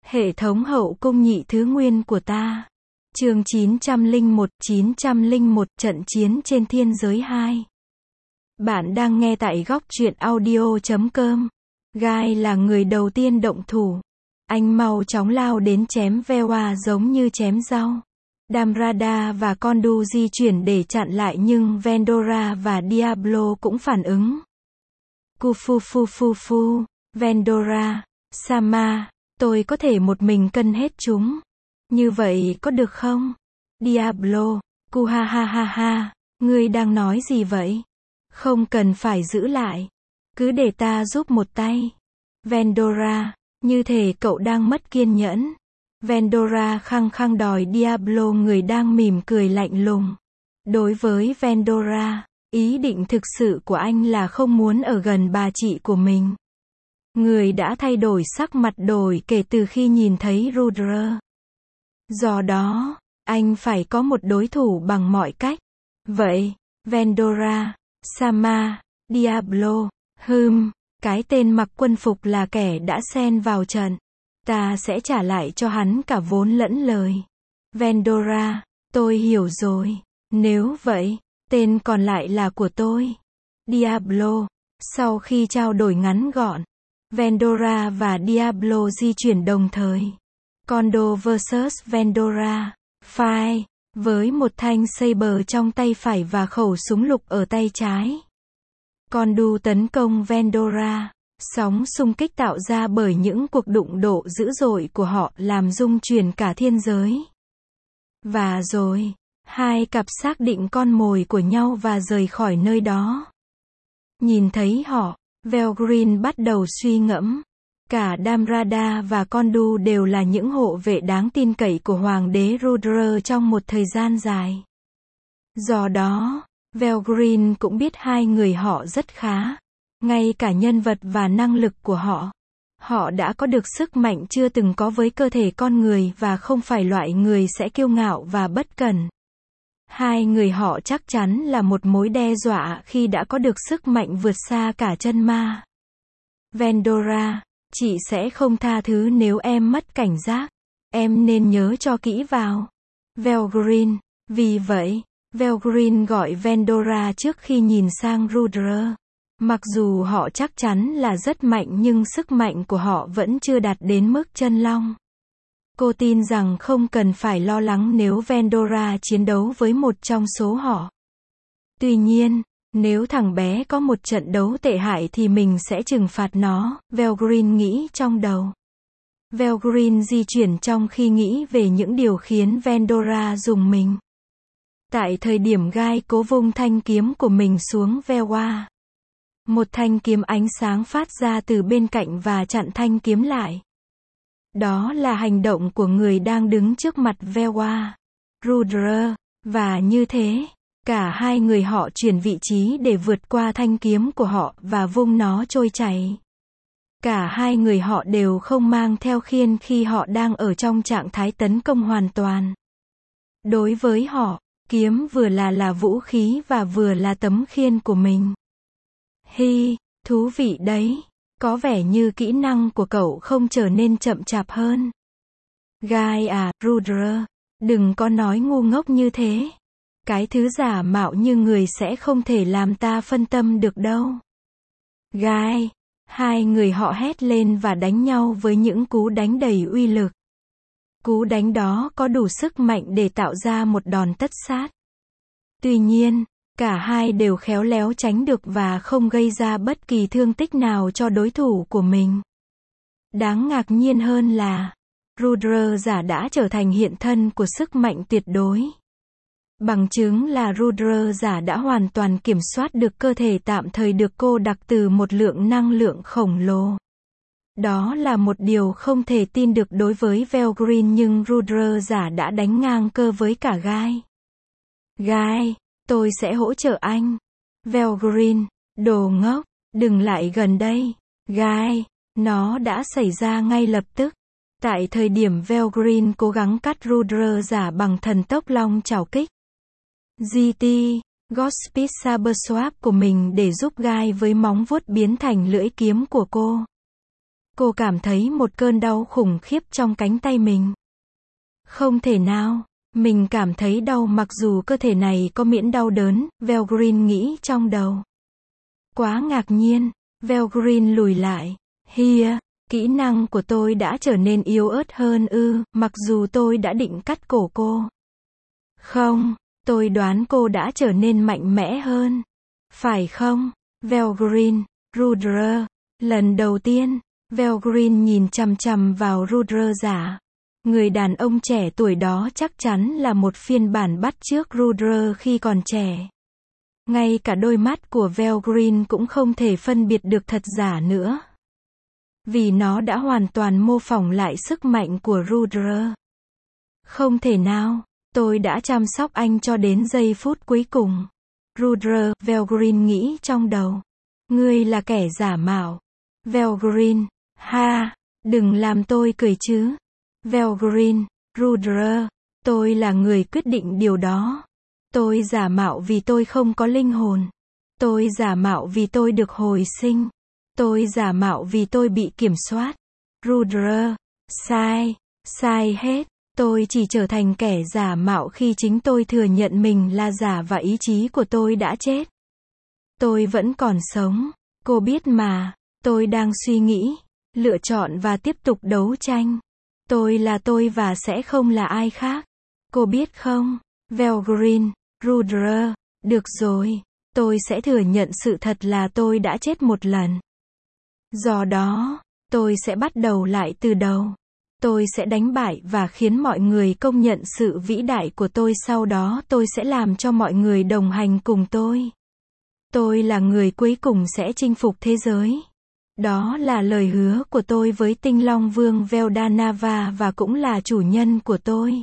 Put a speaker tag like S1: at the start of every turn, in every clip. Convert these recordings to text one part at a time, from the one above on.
S1: Hệ thống hậu cung nhị thứ nguyên của ta. Chương 901 trận chiến trên thiên giới 2. Bạn đang nghe tại góc truyện audio.com. Guy là người đầu tiên động thủ. Anh mau chóng lao đến chém Vewa giống như chém rau. Damrada và Kondu di chuyển để chặn lại nhưng Vendora và Diablo cũng phản ứng. Kufufufufu, Vendora, Sama, tôi có thể một mình cân hết chúng. Như vậy có được không? Diablo, Kuhahahaha, ngươi đang nói gì vậy? Không cần phải giữ lại. Cứ để ta giúp một tay. Vendora, như thể cậu đang mất kiên nhẫn. Vendora khăng khăng đòi Diablo, người đang mỉm cười lạnh lùng. Đối với Vendora, ý định thực sự của anh là không muốn ở gần bà chị của mình. Người đã thay đổi sắc mặt đổi kể từ khi nhìn thấy Rudra. Do đó, anh phải có một đối thủ bằng mọi cách. Vậy, Vendora, Sama, Diablo, cái tên mặc quân phục là kẻ đã xen vào trận. Ta sẽ trả lại cho hắn cả vốn lẫn lời. Vendora, tôi hiểu rồi. Nếu vậy, tên còn lại là của tôi. Diablo, sau khi trao đổi ngắn gọn, Vendora và Diablo di chuyển đồng thời. Kondo vs Vendora, Fight, với một thanh saber trong tay phải và khẩu súng lục ở tay trái. Kondu tấn công Vendora. Sóng xung kích tạo ra bởi những cuộc đụng độ dữ dội của họ làm rung chuyển cả thiên giới. Và rồi, hai cặp xác định con mồi của nhau và rời khỏi nơi đó. Nhìn thấy họ, Velgreen bắt đầu suy ngẫm. Cả Damrada và Kondu đều là những hộ vệ đáng tin cậy của Hoàng đế Rudra trong một thời gian dài. Do đó, Velgreen cũng biết hai người họ rất khá. Ngay cả nhân vật và năng lực của họ. Họ đã có được sức mạnh chưa từng có với cơ thể con người và không phải loại người sẽ kiêu ngạo và bất cẩn. Hai người họ chắc chắn là một mối đe dọa khi đã có được sức mạnh vượt xa cả chân ma. Vendora, chị sẽ không tha thứ nếu em mất cảnh giác. Em nên nhớ cho kỹ vào. Velgreen, vì vậy, Velgreen gọi Vendora trước khi nhìn sang Rudra. Mặc dù họ chắc chắn là rất mạnh nhưng sức mạnh của họ vẫn chưa đạt đến mức chân long. Cô tin rằng không cần phải lo lắng nếu Vendora chiến đấu với một trong số họ. Tuy nhiên, nếu thằng bé có một trận đấu tệ hại thì mình sẽ trừng phạt nó, Velgreen nghĩ trong đầu. Velgreen di chuyển trong khi nghĩ về những điều khiến Vendora rùng mình. Tại thời điểm Guy cố vung thanh kiếm của mình xuống Vewa. Một thanh kiếm ánh sáng phát ra từ bên cạnh và chặn thanh kiếm lại. Đó là hành động của người đang đứng trước mặt Vewa, Rudra, và như thế, cả hai người họ chuyển vị trí để vượt qua thanh kiếm của họ và vung nó trôi chảy. Cả hai người họ đều không mang theo khiên khi họ đang ở trong trạng thái tấn công hoàn toàn. Đối với họ, kiếm vừa là vũ khí và vừa là tấm khiên của mình. Thú vị đấy. Có vẻ như kỹ năng của cậu không trở nên chậm chạp hơn. Guy à, Rudra, đừng có nói ngu ngốc như thế. Cái thứ giả mạo như người sẽ không thể làm ta phân tâm được đâu. Guy, hai người họ hét lên và đánh nhau với những cú đánh đầy uy lực. Cú đánh đó có đủ sức mạnh để tạo ra một đòn tất sát. Tuy nhiên, cả hai đều khéo léo tránh được và không gây ra bất kỳ thương tích nào cho đối thủ của mình. Đáng ngạc nhiên hơn là, Rudra giả đã trở thành hiện thân của sức mạnh tuyệt đối. Bằng chứng là Rudra giả đã hoàn toàn kiểm soát được cơ thể tạm thời được cô đặc từ một lượng năng lượng khổng lồ. Đó là một điều không thể tin được đối với Velgreen nhưng Rudra giả đã đánh ngang cơ với cả Guy. Guy, tôi sẽ hỗ trợ anh. Velgreen, đồ ngốc, đừng lại gần đây. Guy, nó đã xảy ra ngay lập tức. Tại thời điểm Velgreen cố gắng cắt Rudra giả bằng thần tốc long chảo kích. GT, Godspeed Saber Swap của mình để giúp Guy với móng vuốt biến thành lưỡi kiếm của cô. Cô cảm thấy một cơn đau khủng khiếp trong cánh tay mình. Không thể nào, mình cảm thấy đau mặc dù cơ thể này có miễn đau đớn, Valgrind nghĩ trong đầu. Quá ngạc nhiên, Valgrind lùi lại. Hia, kỹ năng của tôi đã trở nên yếu ớt hơn ư, mặc dù tôi đã định cắt cổ cô. Không, tôi đoán cô đã trở nên mạnh mẽ hơn. Phải không? Valgrind, Rudra. Lần đầu tiên, Valgrind nhìn chằm chằm vào Rudra giả. Người đàn ông trẻ tuổi đó chắc chắn là một phiên bản bắt chước Rudra khi còn trẻ. Ngay cả đôi mắt của Valgrind cũng không thể phân biệt được thật giả nữa. Vì nó đã hoàn toàn mô phỏng lại sức mạnh của Rudra. Không thể nào, tôi đã chăm sóc anh cho đến giây phút cuối cùng. Rudra, Valgrind nghĩ trong đầu. Ngươi là kẻ giả mạo. Valgrind, ha, đừng làm tôi cười chứ. Valgrind, Rudra, tôi là người quyết định điều đó. Tôi giả mạo vì tôi không có linh hồn. Tôi giả mạo vì tôi được hồi sinh. Tôi giả mạo vì tôi bị kiểm soát. Rudra, sai, sai hết. Tôi chỉ trở thành kẻ giả mạo khi chính tôi thừa nhận mình là giả và ý chí của tôi đã chết. Tôi vẫn còn sống. Cô biết mà, tôi đang suy nghĩ, lựa chọn và tiếp tục đấu tranh. Tôi là tôi và sẽ không là ai khác. Cô biết không? Valgrind, Rudra, được rồi, tôi sẽ thừa nhận sự thật là tôi đã chết một lần. Do đó, tôi sẽ bắt đầu lại từ đầu. Tôi sẽ đánh bại và khiến mọi người công nhận sự vĩ đại của tôi, sau đó tôi sẽ làm cho mọi người đồng hành cùng tôi. Tôi là người cuối cùng sẽ chinh phục thế giới. Đó là lời hứa của tôi với Tinh Long Vương Veldanava và cũng là chủ nhân của tôi.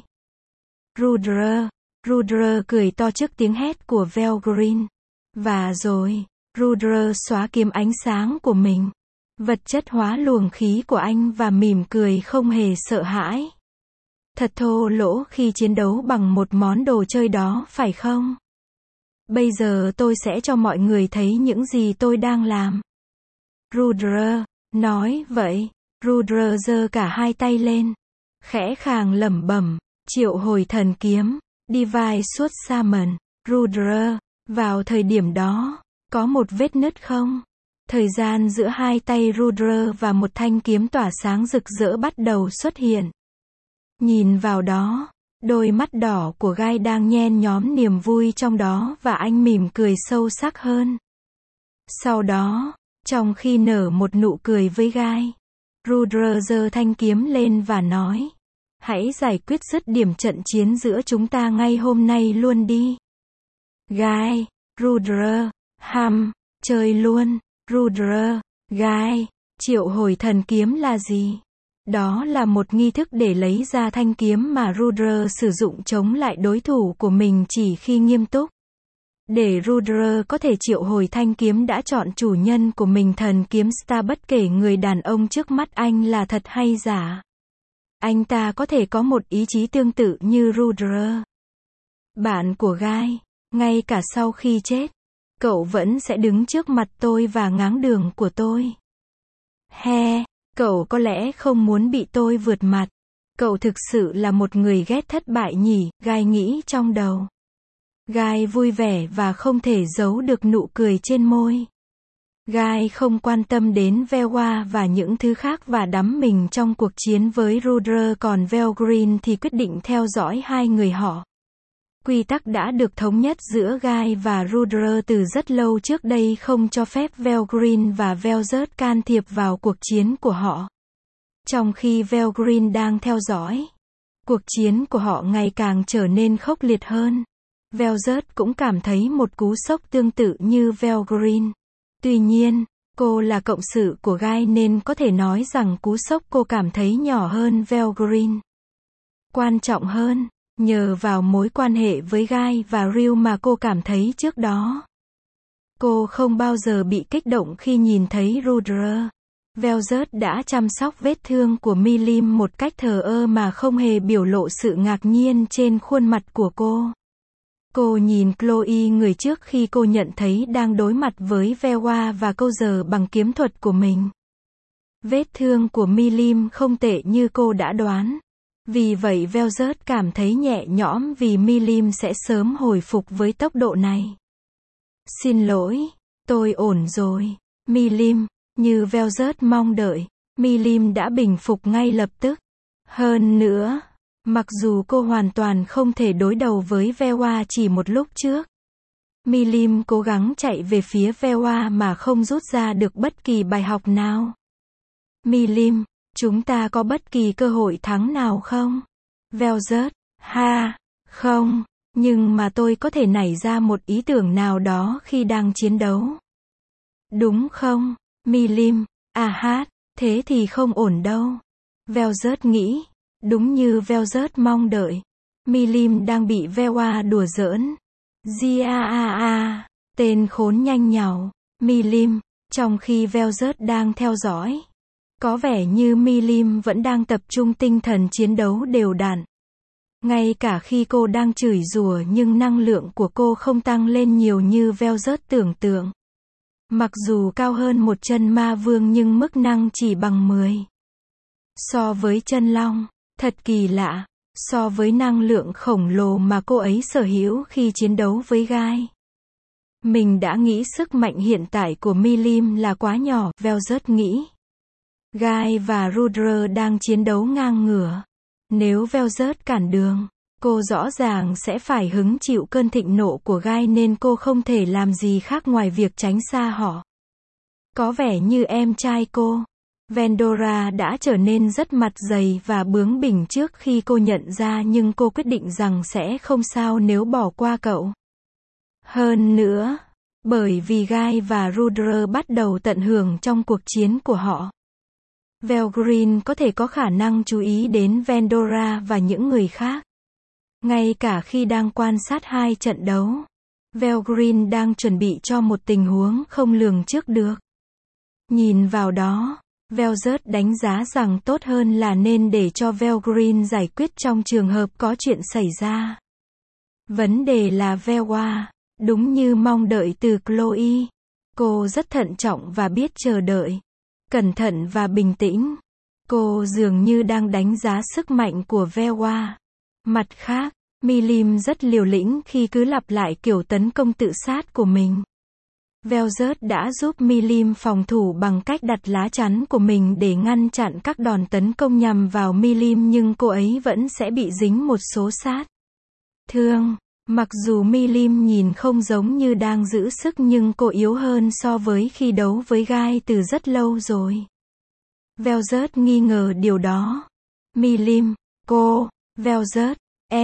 S1: Rudra, Rudra cười to trước tiếng hét của Valgrind. Và rồi, Rudra xóa kiếm ánh sáng của mình. Vật chất hóa luồng khí của anh và mỉm cười không hề sợ hãi. Thật thô lỗ khi chiến đấu bằng một món đồ chơi đó, phải không? Bây giờ tôi sẽ cho mọi người thấy những gì tôi đang làm. Rudra nói vậy. Rudra giơ cả hai tay lên. Khẽ khàng lẩm bẩm, triệu hồi thần kiếm, Divine Sword Summon. Rudra, vào thời điểm đó, có một vết nứt không? Thời gian giữa hai tay Rudra và một thanh kiếm tỏa sáng rực rỡ bắt đầu xuất hiện. Nhìn vào đó, đôi mắt đỏ của Gai đang nhen nhóm niềm vui trong đó và anh mỉm cười sâu sắc hơn. Sau đó, trong khi nở một nụ cười với Gai, Rudra giơ thanh kiếm lên và nói, hãy giải quyết dứt điểm trận chiến giữa chúng ta ngay hôm nay luôn đi. Gai, Rudra, chơi luôn. Rudra, Gai, triệu hồi thần kiếm là gì? Đó là một nghi thức để lấy ra thanh kiếm mà Rudra sử dụng chống lại đối thủ của mình chỉ khi nghiêm túc. Để Rudra có thể triệu hồi thanh kiếm đã chọn chủ nhân của mình, thần kiếm Star, bất kể người đàn ông trước mắt anh là thật hay giả. Anh ta có thể có một ý chí tương tự như Rudra. Bạn của Gai, ngay cả sau khi chết, cậu vẫn sẽ đứng trước mặt tôi và ngáng đường của tôi. Cậu có lẽ không muốn bị tôi vượt mặt. Cậu thực sự là một người ghét thất bại nhỉ, Gai nghĩ trong đầu. Gai vui vẻ và không thể giấu được nụ cười trên môi. Gai không quan tâm đến Velwa và những thứ khác và đắm mình trong cuộc chiến với Rudra, còn Valgrind thì quyết định theo dõi hai người họ. Quy tắc đã được thống nhất giữa Gai và Rudra từ rất lâu trước đây không cho phép Valgrind và Velzert can thiệp vào cuộc chiến của họ. Trong khi Valgrind đang theo dõi, cuộc chiến của họ ngày càng trở nên khốc liệt hơn. Velzert cũng cảm thấy một cú sốc tương tự như Valgrind. Tuy nhiên, cô là cộng sự của Gai nên có thể nói rằng cú sốc cô cảm thấy nhỏ hơn Valgrind. Quan trọng hơn, nhờ vào mối quan hệ với Gai và Ryu mà cô cảm thấy trước đó. Cô không bao giờ bị kích động khi nhìn thấy Rudra. Velzert đã chăm sóc vết thương của Milim một cách thờ ơ mà không hề biểu lộ sự ngạc nhiên trên khuôn mặt của cô. Cô nhìn Chloe người trước khi cô nhận thấy đang đối mặt với Velwa và câu giờ bằng kiếm thuật của mình. Vết thương của Milim không tệ như cô đã đoán. Vì vậy Velvet cảm thấy nhẹ nhõm vì Milim sẽ sớm hồi phục với tốc độ này. Xin lỗi, tôi ổn rồi. Milim, như Velvet mong đợi, Milim đã bình phục ngay lập tức. Hơn nữa, mặc dù cô hoàn toàn không thể đối đầu với Vewa chỉ một lúc trước, Milim cố gắng chạy về phía Vewa mà không rút ra được bất kỳ bài học nào. Milim, chúng ta có bất kỳ cơ hội thắng nào không? Velvet, ha, không, nhưng mà tôi có thể nảy ra một ý tưởng nào đó khi đang chiến đấu. Đúng không, Milim? À hát, thế thì không ổn đâu. Velvet nghĩ, đúng như Velvet mong đợi. Milim đang bị Vewa đùa giỡn. Giaa, tên khốn nhanh nhảu. Milim, trong khi Velvet đang theo dõi. Có vẻ như Milim vẫn đang tập trung tinh thần chiến đấu đều đặn. Ngay cả khi cô đang chửi rủa nhưng năng lượng của cô không tăng lên nhiều như Velvet tưởng tượng. Mặc dù cao hơn một chân ma vương nhưng mức năng chỉ bằng 10. So với chân long, thật kỳ lạ, so với năng lượng khổng lồ mà cô ấy sở hữu khi chiến đấu với gai. Mình đã nghĩ sức mạnh hiện tại của Milim là quá nhỏ, Velvet nghĩ. Gai và Rudra đang chiến đấu ngang ngửa. Nếu Velvet cản đường, cô rõ ràng sẽ phải hứng chịu cơn thịnh nộ của gai nên cô không thể làm gì khác ngoài việc tránh xa họ. Có vẻ như em trai cô, Vendora đã trở nên rất mặt dày và bướng bỉnh trước khi cô nhận ra nhưng cô quyết định rằng sẽ không sao nếu bỏ qua cậu. Hơn nữa, bởi vì Gai và Rudra bắt đầu tận hưởng trong cuộc chiến của họ. Velgreen có thể có khả năng chú ý đến Vendora và những người khác. Ngay cả khi đang quan sát hai trận đấu, Velgreen đang chuẩn bị cho một tình huống không lường trước được. Nhìn vào đó, Velvet đánh giá rằng tốt hơn là nên để cho Velgreen giải quyết trong trường hợp có chuyện xảy ra. Vấn đề là Vewa, đúng như mong đợi từ Chloe. Cô rất thận trọng và biết chờ đợi. Cẩn thận và bình tĩnh. Cô dường như đang đánh giá sức mạnh của Vewa. Mặt khác, Milim rất liều lĩnh khi cứ lặp lại kiểu tấn công tự sát của mình. Velvet đã giúp Milim phòng thủ bằng cách đặt lá chắn của mình để ngăn chặn các đòn tấn công nhằm vào Milim nhưng cô ấy vẫn sẽ bị dính một số sát thương. Mặc dù Milim nhìn không giống như đang giữ sức nhưng cô yếu hơn so với khi đấu với Gai từ rất lâu rồi. Velvet nghi ngờ điều đó. Milim, cô, Velvet,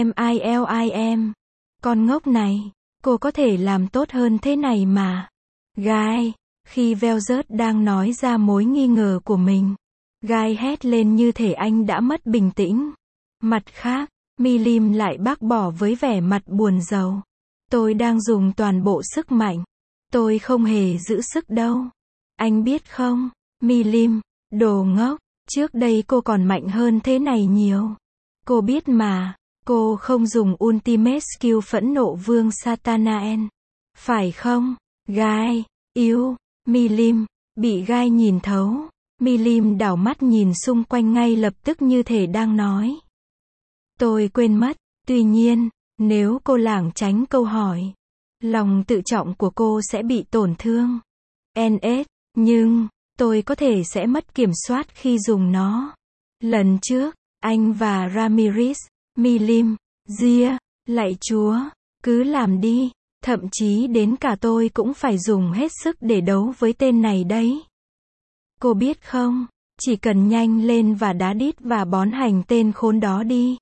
S1: em. Con ngốc này, cô có thể làm tốt hơn thế này mà. Gai, khi Velvet đang nói ra mối nghi ngờ của mình, Gai hét lên như thể anh đã mất bình tĩnh. Mặt khác, Milim lại bác bỏ với vẻ mặt buồn rầu. Tôi đang dùng toàn bộ sức mạnh. Tôi không hề giữ sức đâu. Anh biết không, Milim, đồ ngốc, trước đây cô còn mạnh hơn thế này nhiều. Cô biết mà, cô không dùng Ultimate Skill phẫn nộ vương Satanael. Phải không, Gai, yêu, Milim, bị Gai nhìn thấu. Milim đảo mắt nhìn xung quanh ngay lập tức như thể đang nói. Tôi quên mất, tuy nhiên, nếu cô lảng tránh câu hỏi, lòng tự trọng của cô sẽ bị tổn thương. NS, nhưng, tôi có thể sẽ mất kiểm soát khi dùng nó. Lần trước, anh và Ramirez, Milim, Gia, lạy Chúa, cứ làm đi, thậm chí đến cả tôi cũng phải dùng hết sức để đấu với tên này đấy. Cô biết không, chỉ cần nhanh lên và đá đít và bón hành tên khốn đó đi.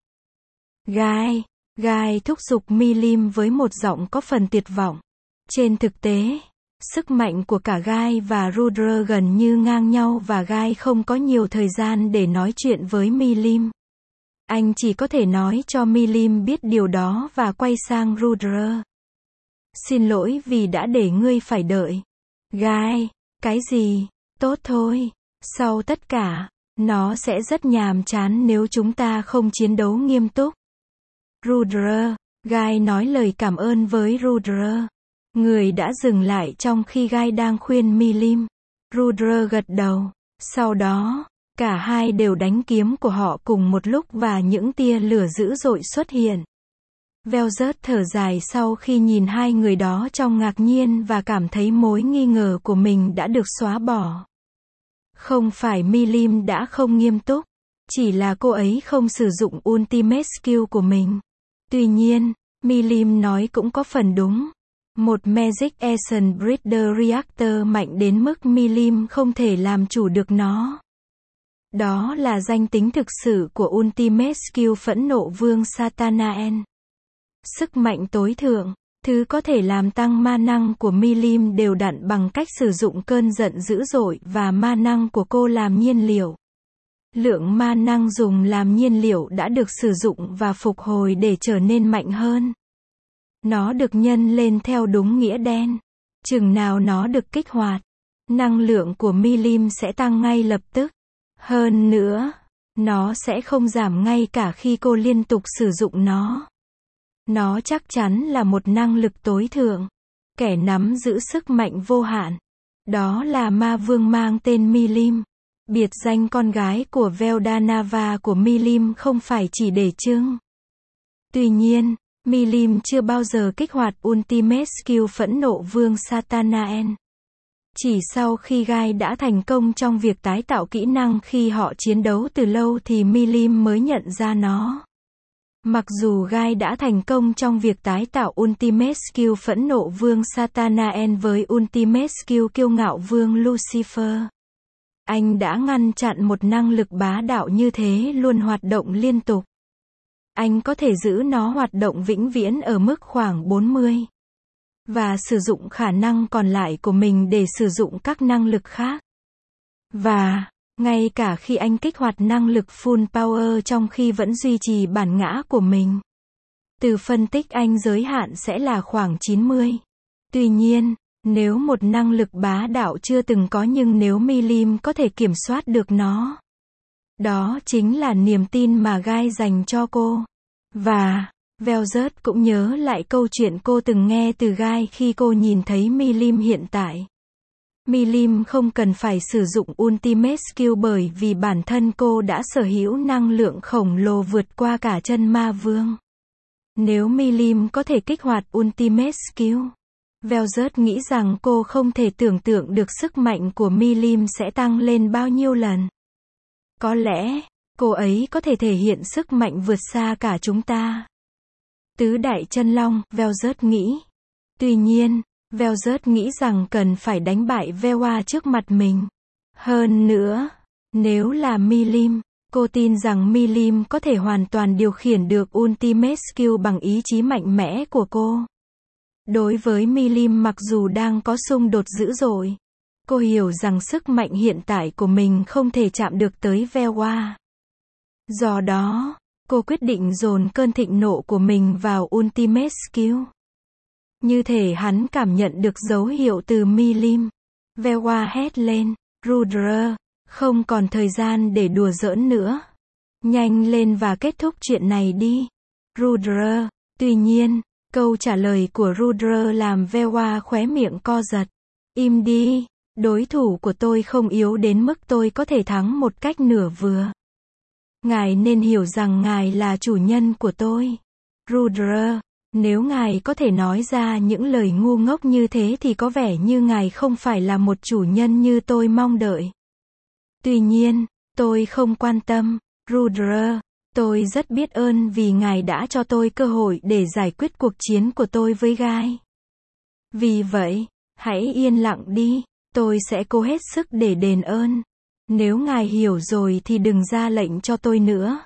S1: Gai thúc giục Milim với một giọng có phần tuyệt vọng. Trên thực tế, sức mạnh của cả Gai và Rudra gần như ngang nhau và Gai không có nhiều thời gian để nói chuyện với Milim. Anh chỉ có thể nói cho Milim biết điều đó và quay sang Rudra. Xin lỗi vì đã để ngươi phải đợi. Gai, cái gì? Tốt thôi. Sau tất cả, nó sẽ rất nhàm chán nếu chúng ta không chiến đấu nghiêm túc. Rudra, Gai nói lời cảm ơn với Rudra. Người đã dừng lại trong khi Gai đang khuyên Milim. Rudra gật đầu. Sau đó, cả hai đều đánh kiếm của họ cùng một lúc và những tia lửa dữ dội xuất hiện. Velzert thở dài sau khi nhìn hai người đó trong ngạc nhiên và cảm thấy mối nghi ngờ của mình đã được xóa bỏ. Không phải Milim đã không nghiêm túc, chỉ là cô ấy không sử dụng Ultimate Skill của mình. Tuy nhiên, Milim nói cũng có phần đúng. Một Magic Essence Breeder Reactor mạnh đến mức Milim không thể làm chủ được nó. Đó là danh tính thực sự của Ultimate Skill Phẫn Nộ Vương Satanael. Sức mạnh tối thượng, thứ có thể làm tăng ma năng của Milim đều đặn bằng cách sử dụng cơn giận dữ dội và ma năng của cô làm nhiên liệu. Lượng ma năng dùng làm nhiên liệu đã được sử dụng và phục hồi để trở nên mạnh hơn. Nó được nhân lên theo đúng nghĩa đen. Chừng nào nó được kích hoạt, năng lượng của Milim sẽ tăng ngay lập tức. Hơn nữa, nó sẽ không giảm ngay cả khi cô liên tục sử dụng nó. Nó chắc chắn là một năng lực tối thượng. Kẻ nắm giữ sức mạnh vô hạn. Đó là ma vương mang tên Milim. Biệt danh con gái của Veldanava của Milim không phải chỉ để trưng. Tuy nhiên, Milim chưa bao giờ kích hoạt Ultimate Skill Phẫn Nộ Vương Satanael. Chỉ sau khi Gai đã thành công trong việc tái tạo kỹ năng khi họ chiến đấu từ lâu thì Milim mới nhận ra nó. Mặc dù Gai đã thành công trong việc tái tạo Ultimate Skill Phẫn Nộ Vương Satanael với Ultimate Skill Kiêu Ngạo Vương Lucifer, anh đã ngăn chặn một năng lực bá đạo như thế luôn hoạt động liên tục. Anh có thể giữ nó hoạt động vĩnh viễn ở mức khoảng 40. Và sử dụng khả năng còn lại của mình để sử dụng các năng lực khác. Và, ngay cả khi anh kích hoạt năng lực Full Power trong khi vẫn duy trì bản ngã của mình. Từ phân tích anh giới hạn sẽ là khoảng 90. Tuy nhiên, nếu một năng lực bá đạo chưa từng có nhưng nếu Milim có thể kiểm soát được nó. Đó chính là niềm tin mà Gai dành cho cô. Và, Velzert cũng nhớ lại câu chuyện cô từng nghe từ Gai khi cô nhìn thấy Milim hiện tại. Milim không cần phải sử dụng Ultimate Skill bởi vì bản thân cô đã sở hữu năng lượng khổng lồ vượt qua cả chân ma vương. Nếu Milim có thể kích hoạt Ultimate Skill, Velzert nghĩ rằng cô không thể tưởng tượng được sức mạnh của Milim sẽ tăng lên bao nhiêu lần. Có lẽ, cô ấy có thể thể hiện sức mạnh vượt xa cả chúng ta. Tứ đại chân long, Velzert nghĩ. Tuy nhiên, Velzert nghĩ rằng cần phải đánh bại Vewa trước mặt mình. Hơn nữa, nếu là Milim, cô tin rằng Milim có thể hoàn toàn điều khiển được Ultimate Skill bằng ý chí mạnh mẽ của cô. Đối với Milim mặc dù đang có xung đột dữ dội, cô hiểu rằng sức mạnh hiện tại của mình không thể chạm được tới Vewa. Do đó, cô quyết định dồn cơn thịnh nộ của mình vào Ultimate Skill. Như thể hắn cảm nhận được dấu hiệu từ Milim. Vewa hét lên, Rudra, không còn thời gian để đùa giỡn nữa. Nhanh lên và kết thúc chuyện này đi. Rudra, tuy nhiên, câu trả lời của Rudra làm Vewa khóe miệng co giật. Im đi, đối thủ của tôi không yếu đến mức tôi có thể thắng một cách nửa vừa. Ngài nên hiểu rằng ngài là chủ nhân của tôi. Rudra, nếu ngài có thể nói ra những lời ngu ngốc như thế thì có vẻ như ngài không phải là một chủ nhân như tôi mong đợi. Tuy nhiên, tôi không quan tâm, Rudra, tôi rất biết ơn vì ngài đã cho tôi cơ hội để giải quyết cuộc chiến của tôi với Gai. Vì vậy, hãy yên lặng đi, tôi sẽ cố hết sức để đền ơn. Nếu ngài hiểu rồi thì đừng ra lệnh cho tôi nữa.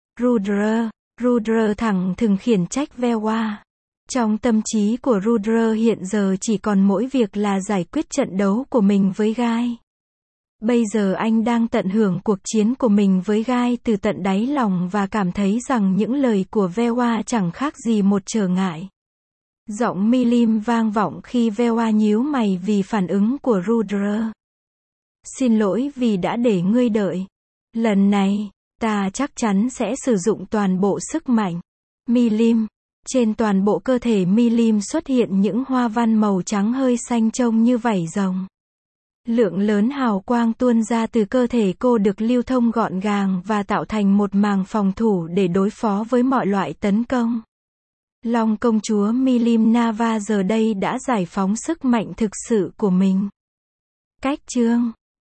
S1: Rudra thẳng thừng khiển trách Vewa. Trong tâm trí của Rudra hiện giờ chỉ còn mỗi việc là giải quyết trận đấu của mình với Gai. Bây giờ anh đang tận hưởng cuộc chiến của mình với Gai từ tận đáy lòng và cảm thấy rằng những lời của Vewa chẳng khác gì một trở ngại. Giọng Milim vang vọng khi Vewa nhíu mày vì phản ứng của Rudra. Xin lỗi vì đã để ngươi đợi. Lần này, ta chắc chắn sẽ sử dụng toàn bộ sức mạnh. Milim. Trên toàn bộ cơ thể Milim xuất hiện những hoa văn màu trắng hơi xanh trông như vảy rồng. Lượng lớn hào quang tuôn ra từ cơ thể cô được lưu thông gọn gàng và tạo thành một màng phòng thủ để đối phó với mọi loại tấn công. Long công chúa Milim Nava giờ đây đã giải phóng sức mạnh thực sự của mình. Cách chương